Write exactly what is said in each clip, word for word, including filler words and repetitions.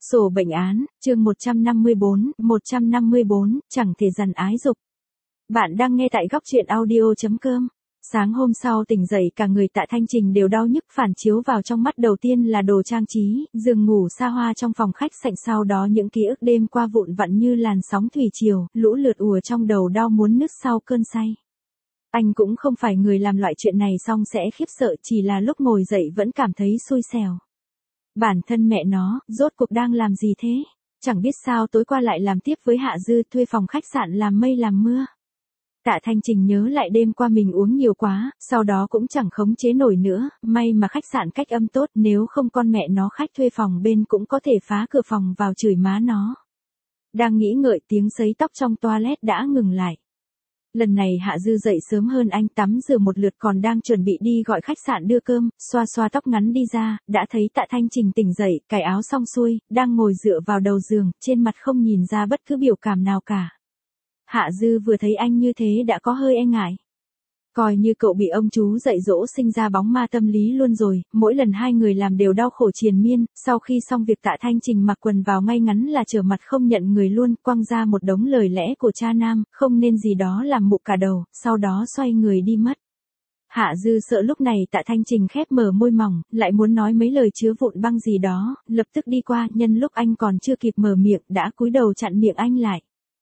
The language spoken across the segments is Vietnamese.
Sổ bệnh án, chương một trăm năm mươi bốn, một trăm năm mươi bốn, chẳng thể dằn ái dục. Bạn đang nghe tại góc truyện audio chấm com. Sáng hôm sau tỉnh dậy cả người Tạ Thanh Trình đều đau nhức, phản chiếu vào trong mắt đầu tiên là đồ trang trí, giường ngủ xa hoa trong phòng khách sảnh, sau đó những ký ức đêm qua vụn vặn như làn sóng thủy triều, lũ lượt ùa trong đầu đau muốn nứt sau cơn say. Anh cũng không phải người làm loại chuyện này xong sẽ khiếp sợ, chỉ là lúc ngồi dậy vẫn cảm thấy xui xẻo. Bản thân mẹ nó, rốt cuộc đang làm gì thế? Chẳng biết sao tối qua lại làm tiếp với Hạ Dư, thuê phòng khách sạn làm mây làm mưa. Tạ Thanh Trình nhớ lại đêm qua mình uống nhiều quá, sau đó cũng chẳng khống chế nổi nữa, may mà khách sạn cách âm tốt, nếu không con mẹ nó khách thuê phòng bên cũng có thể phá cửa phòng vào chửi má nó. Đang nghĩ ngợi, tiếng sấy tóc trong toilet đã ngừng lại. Lần này Hạ Dư dậy sớm hơn anh, tắm rửa một lượt còn đang chuẩn bị đi gọi khách sạn đưa cơm, xoa xoa tóc ngắn đi ra, đã thấy Tạ Thanh Trình tỉnh dậy, cài áo xong xuôi, đang ngồi dựa vào đầu giường, trên mặt không nhìn ra bất cứ biểu cảm nào cả. Hạ Dư vừa thấy anh như thế đã có hơi e ngại. Coi như cậu bị ông chú dạy dỗ sinh ra bóng ma tâm lý luôn rồi, mỗi lần hai người làm đều đau khổ triền miên, sau khi xong việc Tạ Thanh Trình mặc quần vào ngay ngắn là trở mặt không nhận người luôn, quăng ra một đống lời lẽ của cha nam, không nên gì đó làm mụ cả đầu, sau đó xoay người đi mất. Hạ Dư sợ lúc này Tạ Thanh Trình khép mở môi mỏng, lại muốn nói mấy lời chứa vụn băng gì đó, lập tức đi qua, nhân lúc anh còn chưa kịp mở miệng đã cúi đầu chặn miệng anh lại.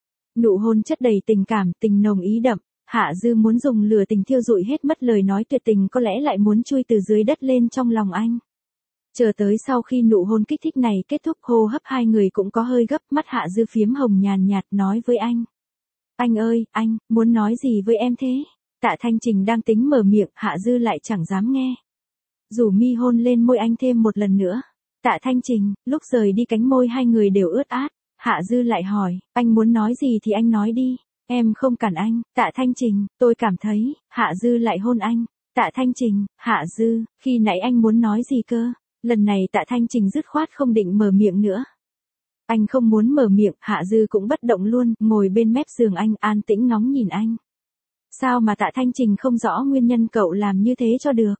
Nụ hôn chất đầy tình cảm, tình nồng ý đậm. Hạ Dư muốn dùng lửa tình thiêu rụi hết mất lời nói tuyệt tình, có lẽ lại muốn chui từ dưới đất lên trong lòng anh. Chờ tới sau khi nụ hôn kích thích này kết thúc, hô hấp hai người cũng có hơi gấp, mắt Hạ Dư phiếm hồng nhàn nhạt nói với anh. Anh ơi, anh, muốn nói gì với em thế? Tạ Thanh Trình đang tính mở miệng, Hạ Dư lại chẳng dám nghe. Rủ mi hôn lên môi anh thêm một lần nữa. Tạ Thanh Trình, lúc rời đi cánh môi hai người đều ướt át. Hạ Dư lại hỏi, anh muốn nói gì thì anh nói đi. Em không cản anh. Tạ Thanh Trình, tôi cảm thấy. Hạ Dư lại hôn anh. Tạ Thanh Trình, Hạ Dư, khi nãy anh muốn nói gì cơ? Lần này Tạ Thanh Trình dứt khoát không định mở miệng nữa. Anh không muốn mở miệng, Hạ Dư cũng bất động luôn, ngồi bên mép giường anh, an tĩnh ngóng nhìn anh. Sao mà Tạ Thanh Trình không rõ nguyên nhân cậu làm như thế cho được?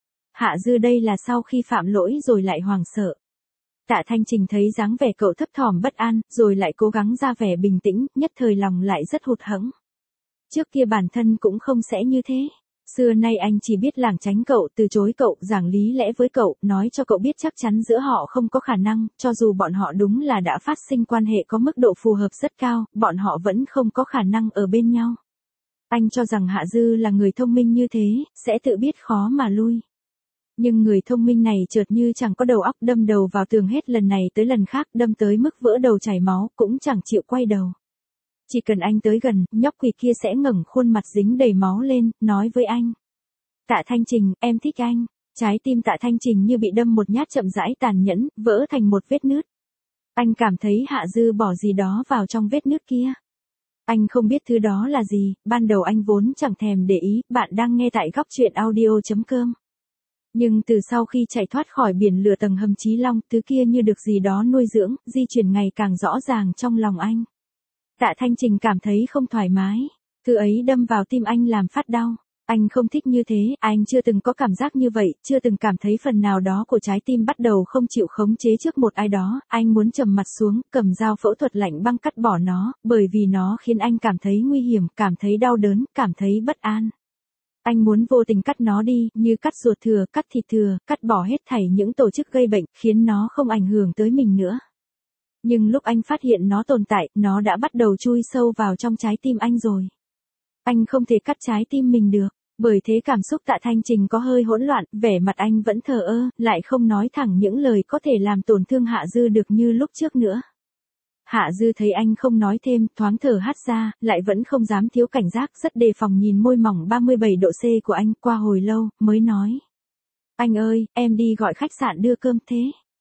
Hạ Dư đây là sau khi phạm lỗi rồi lại hoảng sợ. Tạ Thanh Trình thấy dáng vẻ cậu thấp thỏm bất an, rồi lại cố gắng ra vẻ bình tĩnh, nhất thời lòng lại rất hụt hẫng. Trước kia bản thân cũng không sẽ như thế. Xưa nay anh chỉ biết lảng tránh cậu, từ chối cậu, giảng lý lẽ với cậu, nói cho cậu biết chắc chắn giữa họ không có khả năng, cho dù bọn họ đúng là đã phát sinh quan hệ có mức độ phù hợp rất cao, bọn họ vẫn không có khả năng ở bên nhau. Anh cho rằng Hạ Dư là người thông minh như thế, sẽ tự biết khó mà lui. Nhưng người thông minh này chợt như chẳng có đầu óc, đâm đầu vào tường hết lần này tới lần khác, đâm tới mức vỡ đầu chảy máu, cũng chẳng chịu quay đầu. Chỉ cần anh tới gần, nhóc quỷ kia sẽ ngẩng khuôn mặt dính đầy máu lên, nói với anh. Tạ Thanh Trình, em thích anh. Trái tim Tạ Thanh Trình như bị đâm một nhát chậm rãi tàn nhẫn, vỡ thành một vết nứt. Anh cảm thấy Hạ Dư bỏ gì đó vào trong vết nứt kia. Anh không biết thứ đó là gì, ban đầu anh vốn chẳng thèm để ý, bạn đang nghe tại góc truyện audio chấm com. Nhưng từ sau khi chạy thoát khỏi biển lửa tầng hầm Chí Long, thứ kia như được gì đó nuôi dưỡng, di chuyển ngày càng rõ ràng trong lòng anh. Tạ Thanh Trình cảm thấy không thoải mái, thứ ấy đâm vào tim anh làm phát đau. Anh không thích như thế, anh chưa từng có cảm giác như vậy, chưa từng cảm thấy phần nào đó của trái tim bắt đầu không chịu khống chế trước một ai đó, anh muốn trầm mặt xuống, cầm dao phẫu thuật lạnh băng cắt bỏ nó, bởi vì nó khiến anh cảm thấy nguy hiểm, cảm thấy đau đớn, cảm thấy bất an. Anh muốn vô tình cắt nó đi, như cắt ruột thừa, cắt thịt thừa, cắt bỏ hết thảy những tổ chức gây bệnh, khiến nó không ảnh hưởng tới mình nữa. Nhưng lúc anh phát hiện nó tồn tại, nó đã bắt đầu chui sâu vào trong trái tim anh rồi. Anh không thể cắt trái tim mình được, bởi thế cảm xúc Tạ Thanh Trình có hơi hỗn loạn, vẻ mặt anh vẫn thờ ơ, lại không nói thẳng những lời có thể làm tổn thương Hạ Dư được như lúc trước nữa. Hạ Dư thấy anh không nói thêm, thoáng thở hắt ra, lại vẫn không dám thiếu cảnh giác, rất đề phòng nhìn môi mỏng ba mươi bảy độ C của anh, qua hồi lâu, mới nói. Anh ơi, em đi gọi khách sạn đưa cơm thế.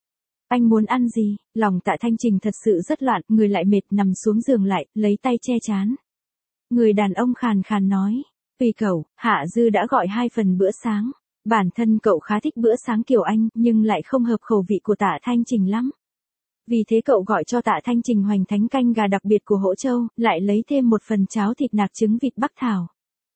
Anh muốn ăn gì? Lòng Tạ Thanh Trình thật sự rất loạn, người lại mệt, nằm xuống giường lại, lấy tay che trán. Người đàn ông khàn khàn nói. Vì cậu, Hạ Dư đã gọi hai phần bữa sáng. Bản thân cậu khá thích bữa sáng kiểu Anh, nhưng lại không hợp khẩu vị của Tạ Thanh Trình lắm. Vì thế cậu gọi cho Tạ Thanh Trình hoành thánh canh gà đặc biệt của Hỗ Châu, lại lấy thêm một phần cháo thịt nạc trứng vịt Bắc Thảo.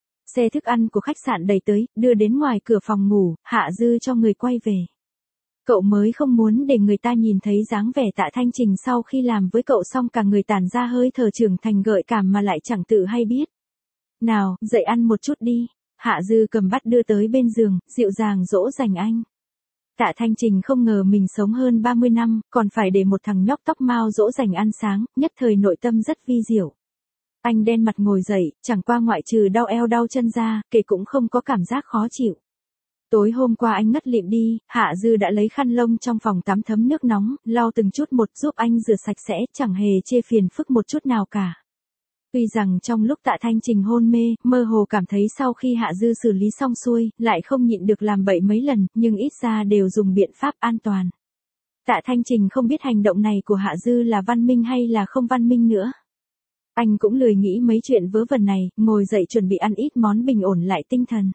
Xe thức ăn của khách sạn đẩy tới, đưa đến ngoài cửa phòng ngủ, Hạ Dư cho người quay về. Cậu mới không muốn để người ta nhìn thấy dáng vẻ Tạ Thanh Trình sau khi làm với cậu xong cả người tản ra hơi thở trưởng thành gợi cảm mà lại chẳng tự hay biết. Nào, dậy ăn một chút đi. Hạ Dư cầm bát đưa tới bên giường, dịu dàng dỗ dành anh. Tạ Thanh Trình không ngờ mình sống hơn ba mươi năm, còn phải để một thằng nhóc tóc mau dỗ dành ăn sáng, nhất thời nội tâm rất vi diệu. Anh đen mặt ngồi dậy, chẳng qua ngoại trừ đau eo đau chân ra, kể cũng không có cảm giác khó chịu. Tối hôm qua anh ngất lịm đi, Hạ Dư đã lấy khăn lông trong phòng tắm thấm nước nóng, lau từng chút một giúp anh rửa sạch sẽ, chẳng hề chê phiền phức một chút nào cả. Tuy rằng trong lúc Tạ Thanh Trình hôn mê, mơ hồ cảm thấy sau khi Hạ Dư xử lý xong xuôi, lại không nhịn được làm bậy mấy lần, nhưng ít ra đều dùng biện pháp an toàn. Tạ Thanh Trình không biết hành động này của Hạ Dư là văn minh hay là không văn minh nữa. Anh cũng lười nghĩ mấy chuyện vớ vẩn này, ngồi dậy chuẩn bị ăn ít món bình ổn lại tinh thần.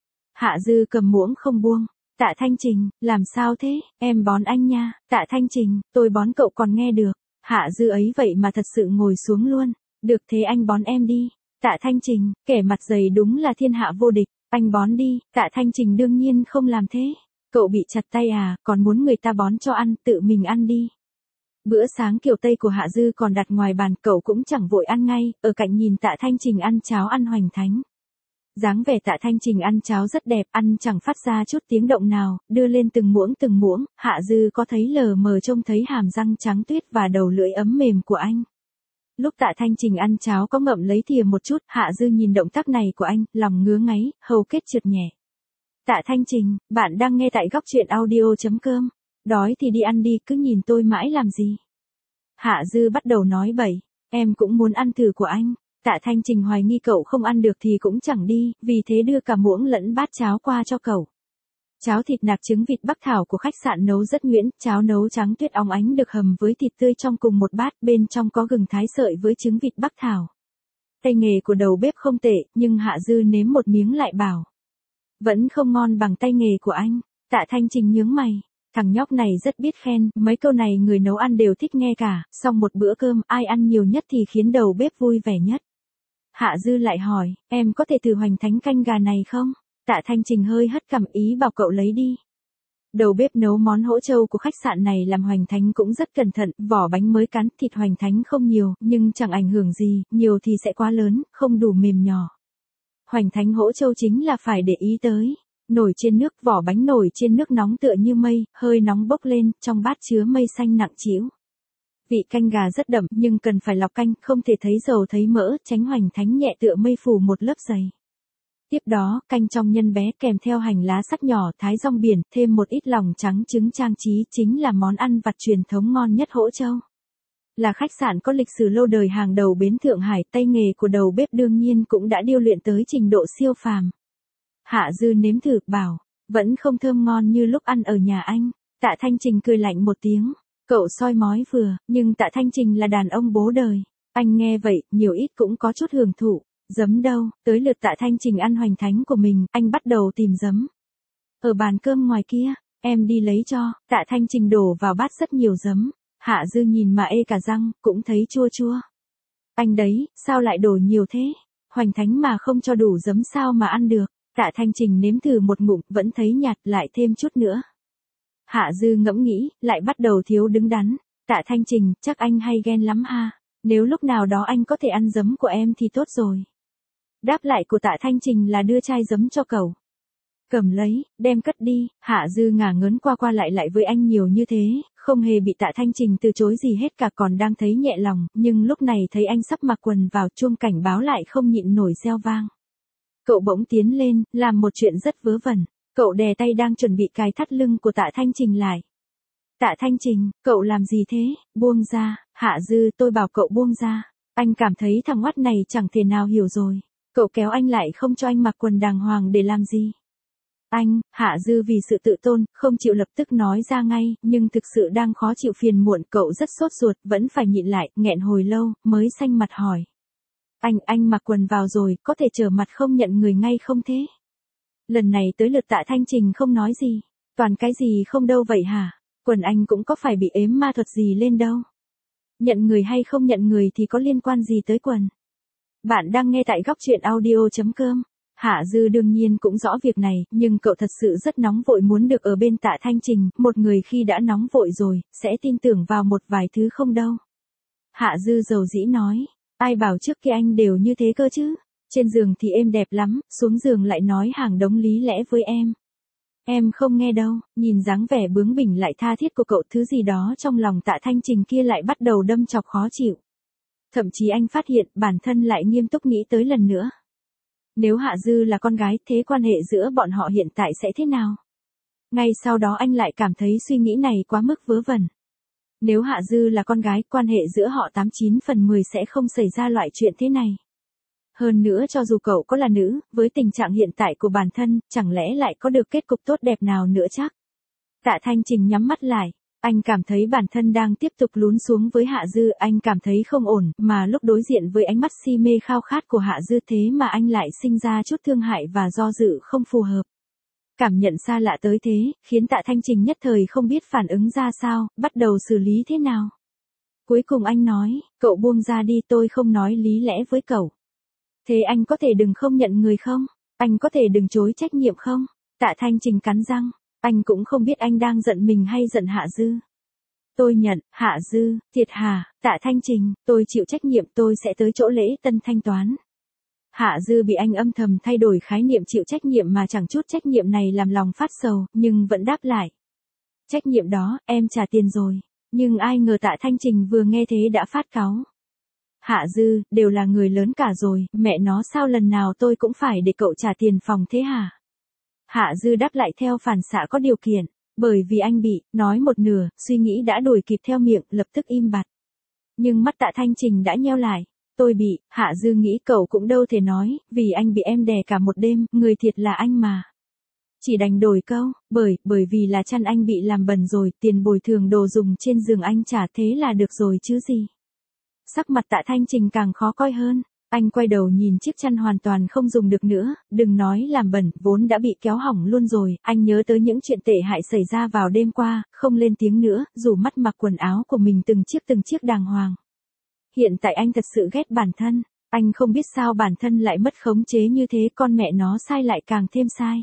Hạ Dư cầm muỗng không buông. Tạ Thanh Trình, làm sao thế, em bón anh nha. Tạ Thanh Trình, tôi bón cậu còn nghe được. Hạ Dư ấy vậy mà thật sự ngồi xuống luôn. Được thế anh bón em đi. Tạ Thanh Trình, kẻ mặt dày đúng là thiên hạ vô địch. Anh bón đi. Tạ Thanh Trình đương nhiên không làm thế. Cậu bị chặt tay à, còn muốn người ta bón cho ăn, tự mình ăn đi. Bữa sáng kiểu Tây của Hạ Dư còn đặt ngoài bàn, cậu cũng chẳng vội ăn ngay, ở cạnh nhìn Tạ Thanh Trình ăn cháo ăn hoành thánh. Dáng vẻ Tạ Thanh Trình ăn cháo rất đẹp, ăn chẳng phát ra chút tiếng động nào, đưa lên từng muỗng từng muỗng, Hạ Dư có thấy lờ mờ trông thấy hàm răng trắng tuyết và đầu lưỡi ấm mềm của anh. Lúc Tạ Thanh Trình ăn cháo có ngậm lấy thìa một chút, Hạ Dư nhìn động tác này của anh, lòng ngứa ngáy, hầu kết trượt nhẹ. Tạ Thanh Trình, bạn đang nghe tại góc truyện audio chấm com. Đói thì đi ăn đi, cứ nhìn tôi mãi làm gì. Hạ Dư bắt đầu nói bậy, em cũng muốn ăn thử của anh. Tạ Thanh Trình hoài nghi cậu không ăn được thì cũng chẳng đi, vì thế đưa cả muỗng lẫn bát cháo qua cho cậu. Cháo thịt nạc trứng vịt Bắc Thảo của khách sạn nấu rất nhuyễn, cháo nấu trắng tuyết óng ánh được hầm với thịt tươi trong cùng một bát, bên trong có gừng thái sợi với trứng vịt Bắc Thảo. Tay nghề của đầu bếp không tệ, nhưng Hạ Dư nếm một miếng lại bảo. Vẫn không ngon bằng tay nghề của anh. Tạ Thanh Trình nhướng mày. Thằng nhóc này rất biết khen, mấy câu này người nấu ăn đều thích nghe cả, xong một bữa cơm ai ăn nhiều nhất thì khiến đầu bếp vui vẻ nhất. Hạ Dư lại hỏi, em có thể thử hoành thánh canh gà này không? Tạ Thanh Trình hơi hất cằm ý bảo cậu lấy đi. Đầu bếp nấu món hỗ trâu của khách sạn này làm hoành thánh cũng rất cẩn thận, vỏ bánh mới cán, thịt hoành thánh không nhiều, nhưng chẳng ảnh hưởng gì, nhiều thì sẽ quá lớn, không đủ mềm nhỏ. Hoành thánh hỗ trâu chính là phải để ý tới. Nổi trên nước, vỏ bánh nổi trên nước nóng tựa như mây, hơi nóng bốc lên, trong bát chứa mây xanh nặng trĩu. Vị canh gà rất đậm, nhưng cần phải lọc canh, không thể thấy dầu thấy mỡ, tránh hoành thánh nhẹ tựa mây phủ một lớp dày. Tiếp đó, canh trong nhân bé kèm theo hành lá sắc nhỏ, thái rong biển, thêm một ít lòng trắng trứng trang trí, chính là món ăn vặt truyền thống ngon nhất Hỗ Châu. Là khách sạn có lịch sử lâu đời hàng đầu bến Thượng Hải, tay nghề của đầu bếp đương nhiên cũng đã điêu luyện tới trình độ siêu phàm. Hạ Dư nếm thử, bảo, vẫn không thơm ngon như lúc ăn ở nhà anh. Tạ Thanh Trình cười lạnh một tiếng, cậu soi mói vừa, nhưng Tạ Thanh Trình là đàn ông bố đời. Anh nghe vậy, nhiều ít cũng có chút hưởng thụ. Giấm đâu, tới lượt Tạ Thanh Trình ăn hoành thánh của mình, anh bắt đầu tìm giấm. Ở bàn cơm ngoài kia, em đi lấy cho. Tạ Thanh Trình đổ vào bát rất nhiều giấm. Hạ Dư nhìn mà ê cả răng, cũng thấy chua chua. Anh đấy, sao lại đổ nhiều thế? Hoành thánh mà không cho đủ giấm sao mà ăn được? Tạ Thanh Trình nếm thử một ngụm, vẫn thấy nhạt, lại thêm chút nữa. Hạ Dư ngẫm nghĩ, lại bắt đầu thiếu đứng đắn. Tạ Thanh Trình, chắc anh hay ghen lắm ha. Nếu lúc nào đó anh có thể ăn giấm của em thì tốt rồi. Đáp lại của Tạ Thanh Trình là đưa chai giấm cho cậu. Cầm lấy, đem cất đi. Hạ Dư ngả ngớn qua qua lại lại với anh nhiều như thế, không hề bị Tạ Thanh Trình từ chối gì hết cả, còn đang thấy nhẹ lòng, nhưng lúc này thấy anh sắp mặc quần vào, chuông cảnh báo lại không nhịn nổi reo vang. Cậu bỗng tiến lên, làm một chuyện rất vớ vẩn. Cậu đè tay đang chuẩn bị cài thắt lưng của Tạ Thanh Trình lại. Tạ Thanh Trình, cậu làm gì thế? Buông ra. Hạ Dư, tôi bảo cậu buông ra. Anh cảm thấy thằng oắt này chẳng thể nào hiểu rồi. Cậu kéo anh lại không cho anh mặc quần đàng hoàng để làm gì? Anh, Hạ Dư vì sự tự tôn, không chịu lập tức nói ra ngay, nhưng thực sự đang khó chịu phiền muộn, cậu rất sốt ruột, vẫn phải nhịn lại, nghẹn hồi lâu, mới xanh mặt hỏi. Anh, anh mặc quần vào rồi, có thể trở mặt không nhận người ngay không thế? Lần này tới lượt Tạ Thanh Trình không nói gì. Toàn cái gì không đâu vậy hả? Quần anh cũng có phải bị ếm ma thuật gì lên đâu. Nhận người hay không nhận người thì có liên quan gì tới quần? Bạn đang nghe tại góc truyện audio chấm com. Hạ Dư đương nhiên cũng rõ việc này, nhưng cậu thật sự rất nóng vội muốn được ở bên Tạ Thanh Trình, một người khi đã nóng vội rồi, sẽ tin tưởng vào một vài thứ không đâu. Hạ Dư dầu dĩ nói, ai bảo trước kia anh đều như thế cơ chứ, trên giường thì êm đẹp lắm, xuống giường lại nói hàng đống lý lẽ với em. Em không nghe đâu, nhìn dáng vẻ bướng bỉnh lại tha thiết của cậu, thứ gì đó trong lòng Tạ Thanh Trình kia lại bắt đầu đâm chọc khó chịu. Thậm chí anh phát hiện bản thân lại nghiêm túc nghĩ tới lần nữa. Nếu Hạ Dư là con gái, thế quan hệ giữa bọn họ hiện tại sẽ thế nào? Ngay sau đó anh lại cảm thấy suy nghĩ này quá mức vớ vẩn. Nếu Hạ Dư là con gái, quan hệ giữa họ tám chín phần mười sẽ không xảy ra loại chuyện thế này. Hơn nữa cho dù cậu có là nữ, với tình trạng hiện tại của bản thân, chẳng lẽ lại có được kết cục tốt đẹp nào nữa chắc? Tạ Thanh Trình nhắm mắt lại. Anh cảm thấy bản thân đang tiếp tục lún xuống với Hạ Dư, anh cảm thấy không ổn, mà lúc đối diện với ánh mắt si mê khao khát của Hạ Dư thế mà anh lại sinh ra chút thương hại và do dự không phù hợp. Cảm nhận xa lạ tới thế, khiến Tạ Thanh Trình nhất thời không biết phản ứng ra sao, bắt đầu xử lý thế nào. Cuối cùng anh nói, cậu buông ra đi, tôi không nói lý lẽ với cậu. Thế anh có thể đừng không nhận người không? Anh có thể đừng chối trách nhiệm không? Tạ Thanh Trình cắn răng. Anh cũng không biết anh đang giận mình hay giận Hạ Dư. Tôi nhận, Hạ Dư, thiệt hà, Tạ Thanh Trình, tôi chịu trách nhiệm, tôi sẽ tới chỗ lễ tân thanh toán. Hạ Dư bị anh âm thầm thay đổi khái niệm chịu trách nhiệm mà chẳng chút trách nhiệm này làm lòng phát sầu, nhưng vẫn đáp lại. Trách nhiệm đó, em trả tiền rồi. Nhưng ai ngờ Tạ Thanh Trình vừa nghe thế đã phát cáu. Hạ Dư, đều là người lớn cả rồi, mẹ nó sao lần nào tôi cũng phải để cậu trả tiền phòng thế hả? Hạ Dư đáp lại theo phản xạ có điều kiện, bởi vì anh bị, nói một nửa, suy nghĩ đã đuổi kịp theo miệng, lập tức im bặt. Nhưng mắt Tạ Thanh Trình đã nheo lại, tôi bị, Hạ Dư nghĩ cậu cũng đâu thể nói, vì anh bị em đè cả một đêm, người thiệt là anh mà. Chỉ đành đổi câu, bởi, bởi vì là chăn anh bị làm bẩn rồi, tiền bồi thường đồ dùng trên giường anh trả thế là được rồi chứ gì. Sắc mặt Tạ Thanh Trình càng khó coi hơn. Anh quay đầu nhìn chiếc chăn hoàn toàn không dùng được nữa, đừng nói làm bẩn, vốn đã bị kéo hỏng luôn rồi, anh nhớ tới những chuyện tệ hại xảy ra vào đêm qua, không lên tiếng nữa, dù mắt mặc quần áo của mình từng chiếc từng chiếc đàng hoàng. Hiện tại anh thật sự ghét bản thân, anh không biết sao bản thân lại mất khống chế như thế, con mẹ nó sai lại càng thêm sai.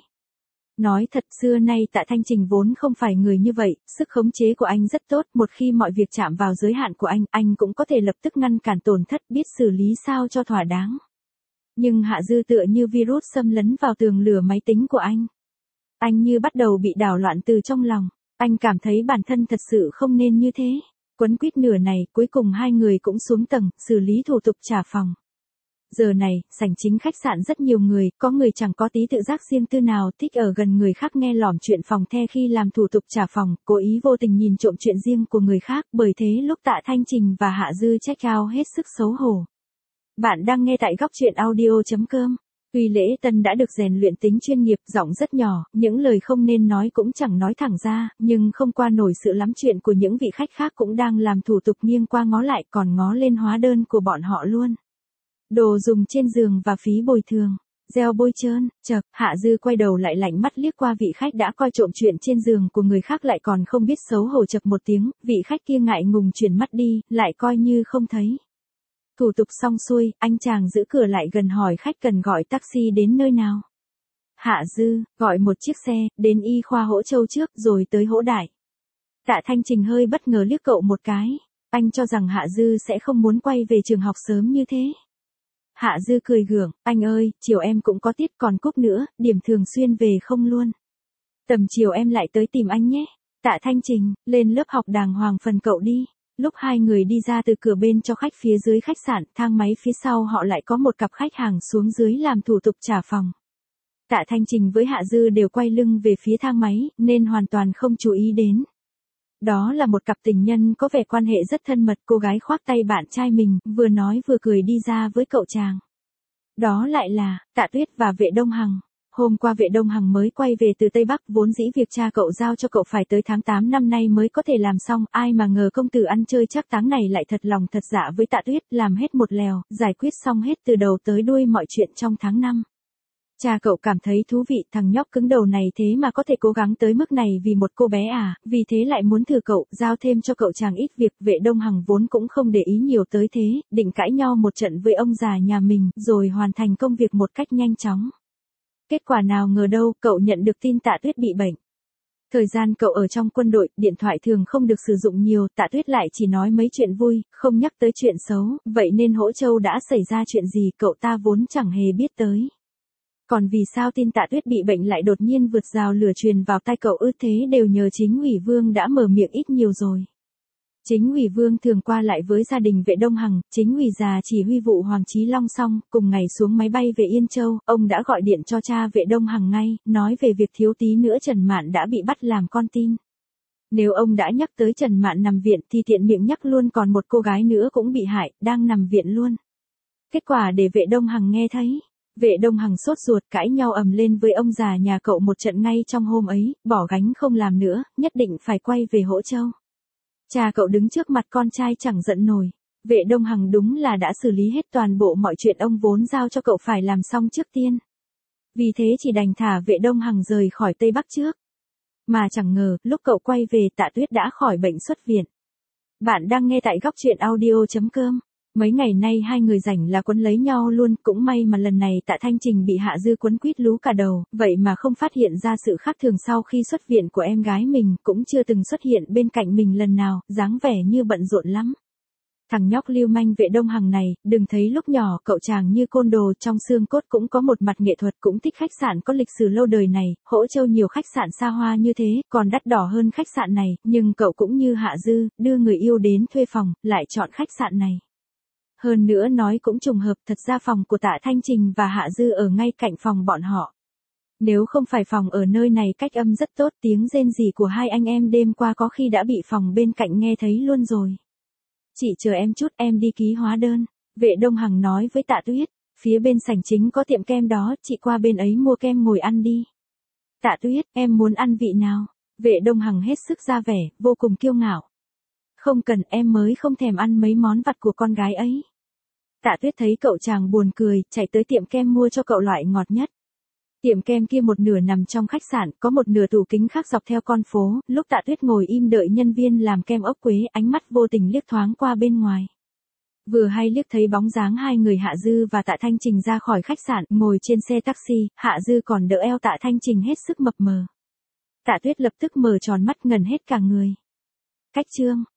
Nói thật, xưa nay Tạ Thanh Trình vốn không phải người như vậy, sức khống chế của anh rất tốt, một khi mọi việc chạm vào giới hạn của anh, anh cũng có thể lập tức ngăn cản tổn thất, biết xử lý sao cho thỏa đáng. Nhưng Hạ Dư tựa như virus xâm lấn vào tường lửa máy tính của anh. Anh như bắt đầu bị đảo loạn từ trong lòng, anh cảm thấy bản thân thật sự không nên như thế. Quấn quýt nửa này, cuối cùng hai người cũng xuống tầng, xử lý thủ tục trả phòng. Giờ này, sảnh chính khách sạn rất nhiều người, có người chẳng có tí tự giác riêng tư nào, thích ở gần người khác nghe lỏm chuyện phòng the khi làm thủ tục trả phòng, cố ý vô tình nhìn trộm chuyện riêng của người khác, bởi thế lúc Tạ Thanh Trình và Hạ Dư check out hết sức xấu hổ. Bạn đang nghe tại góc truyện audio chấm com. Tuy Lễ Tân đã được rèn luyện tính chuyên nghiệp, giọng rất nhỏ, những lời không nên nói cũng chẳng nói thẳng ra, nhưng không qua nổi sự lắm chuyện của những vị khách khác cũng đang làm thủ tục nghiêng qua ngó lại, còn ngó lên hóa đơn của bọn họ luôn. Đồ dùng trên giường và phí bồi thường, gel bôi trơn, chật, Hạ Dư quay đầu lại lạnh mắt liếc qua vị khách đã coi trộm chuyện trên giường của người khác lại còn không biết xấu hổ chật một tiếng, vị khách kia ngại ngùng chuyển mắt đi, lại coi như không thấy. Thủ tục xong xuôi, anh chàng giữ cửa lại gần hỏi khách cần gọi taxi đến nơi nào. Hạ Dư, gọi một chiếc xe, đến y khoa Hỗ Châu trước, rồi tới Hỗ Đại. Tạ Thanh Trình hơi bất ngờ liếc cậu một cái, anh cho rằng Hạ Dư sẽ không muốn quay về trường học sớm như thế. Hạ Dư cười gượng, anh ơi, chiều em cũng có tiết còn cúp nữa, điểm thường xuyên về không luôn. Tầm chiều em lại tới tìm anh nhé. Tạ Thanh Trình, lên lớp học đàng hoàng phần cậu đi. Lúc hai người đi ra từ cửa bên cho khách phía dưới khách sạn, thang máy phía sau họ lại có một cặp khách hàng xuống dưới làm thủ tục trả phòng. Tạ Thanh Trình với Hạ Dư đều quay lưng về phía thang máy, nên hoàn toàn không chú ý đến. Đó là một cặp tình nhân có vẻ quan hệ rất thân mật, cô gái khoác tay bạn trai mình, vừa nói vừa cười đi ra với cậu chàng. Đó lại là, Tạ Tuyết và Vệ Đông Hằng. Hôm qua Vệ Đông Hằng mới quay về từ Tây Bắc, vốn dĩ việc cha cậu giao cho cậu phải tới tháng tám năm nay mới có thể làm xong, ai mà ngờ công tử ăn chơi chắc táng này lại thật lòng thật dạ với Tạ Tuyết, làm hết một lèo, giải quyết xong hết từ đầu tới đuôi mọi chuyện trong tháng năm. Cha cậu cảm thấy thú vị, thằng nhóc cứng đầu này thế mà có thể cố gắng tới mức này vì một cô bé à, vì thế lại muốn thử cậu, giao thêm cho cậu chàng ít việc. Vệ Đông Hằng vốn cũng không để ý nhiều tới thế, định cãi nhau một trận với ông già nhà mình, rồi hoàn thành công việc một cách nhanh chóng. Kết quả nào ngờ đâu, cậu nhận được tin Tạ Tuyết bị bệnh. Thời gian cậu ở trong quân đội, điện thoại thường không được sử dụng nhiều, Tạ Tuyết lại chỉ nói mấy chuyện vui, không nhắc tới chuyện xấu, vậy nên Hỗ Châu đã xảy ra chuyện gì cậu ta vốn chẳng hề biết tới. Còn vì sao tin Tạ Tuyết bị bệnh lại đột nhiên vượt rào lửa truyền vào tai cậu ư, thế đều nhờ chính ủy Vương đã mở miệng ít nhiều rồi. Chính ủy Vương thường qua lại với gia đình Vệ Đông Hằng, chính ủy già chỉ huy vụ Hoàng Chí Long xong, cùng ngày xuống máy bay về Yên Châu, ông đã gọi điện cho cha Vệ Đông Hằng ngay, nói về việc thiếu tí nữa Trần Mạn đã bị bắt làm con tin. Nếu ông đã nhắc tới Trần Mạn nằm viện thì tiện miệng nhắc luôn còn một cô gái nữa cũng bị hại, đang nằm viện luôn. Kết quả để Vệ Đông Hằng nghe thấy. Vệ Đông Hằng sốt ruột cãi nhau ầm lên với ông già nhà cậu một trận ngay trong hôm ấy, bỏ gánh không làm nữa, nhất định phải quay về Hỗ Châu. Cha cậu đứng trước mặt con trai chẳng giận nổi. Vệ Đông Hằng đúng là đã xử lý hết toàn bộ mọi chuyện ông vốn giao cho cậu phải làm xong trước tiên. Vì thế chỉ đành thả Vệ Đông Hằng rời khỏi Tây Bắc trước. Mà chẳng ngờ, lúc cậu quay về Tạ Tuyết đã khỏi bệnh xuất viện. Bạn đang nghe tại góc truyện audio chấm com. Mấy ngày nay hai người rảnh là quấn lấy nhau luôn, cũng may mà lần này Tạ Thanh Trình bị Hạ Dư quấn quýt lú cả đầu, vậy mà không phát hiện ra sự khác thường sau khi xuất viện của em gái mình, cũng chưa từng xuất hiện bên cạnh mình lần nào, dáng vẻ như bận rộn lắm. Thằng nhóc lưu manh Vệ Đông Hằng này, đừng thấy lúc nhỏ cậu chàng như côn đồ, trong xương cốt cũng có một mặt nghệ thuật, cũng thích khách sạn có lịch sử lâu đời này, Hỗ Châu nhiều khách sạn xa hoa như thế, còn đắt đỏ hơn khách sạn này, nhưng cậu cũng như Hạ Dư, đưa người yêu đến thuê phòng, lại chọn khách sạn này. Hơn nữa nói cũng trùng hợp, thật ra phòng của Tạ Thanh Trình và Hạ Dư ở ngay cạnh phòng bọn họ. Nếu không phải phòng ở nơi này cách âm rất tốt, tiếng rên rỉ của hai anh em đêm qua có khi đã bị phòng bên cạnh nghe thấy luôn rồi. Chị chờ em chút, em đi ký hóa đơn. Vệ Đông Hằng nói với Tạ Tuyết, phía bên sảnh chính có tiệm kem đó, chị qua bên ấy mua kem ngồi ăn đi. Tạ Tuyết, em muốn ăn vị nào? Vệ Đông Hằng hết sức ra vẻ, vô cùng kiêu ngạo. Không cần, em mới không thèm ăn mấy món vặt của con gái ấy. Tạ Tuyết thấy cậu chàng buồn cười, chạy tới tiệm kem mua cho cậu loại ngọt nhất. Tiệm kem kia một nửa nằm trong khách sạn, có một nửa tủ kính khác dọc theo con phố, lúc Tạ Tuyết ngồi im đợi nhân viên làm kem ốc quế, ánh mắt vô tình liếc thoáng qua bên ngoài. Vừa hay liếc thấy bóng dáng hai người Hạ Dư và Tạ Thanh Trình ra khỏi khách sạn, ngồi trên xe taxi, Hạ Dư còn đỡ eo Tạ Thanh Trình hết sức mập mờ. Tạ Tuyết lập tức mở tròn mắt ngần hết cả người. Cách chương